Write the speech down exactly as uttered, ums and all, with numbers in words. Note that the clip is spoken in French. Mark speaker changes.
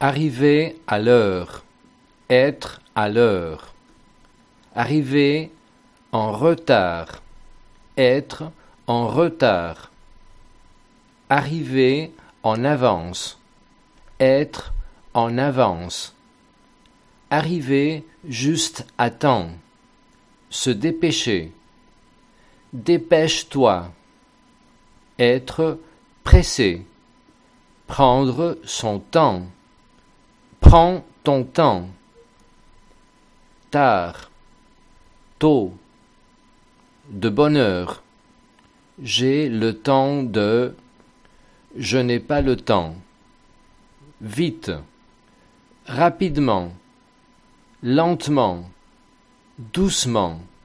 Speaker 1: Arriver à l'heure, être à l'heure. Arriver en retard, être en retard. Arriver en avance, être en avance. Arriver juste à temps, se dépêcher. Dépêche-toi, être pressé. Prendre son temps. Prends ton temps. Tard, tôt, de bonne heure. J'ai le temps de... Je n'ai pas le temps. Vite, rapidement, lentement, doucement.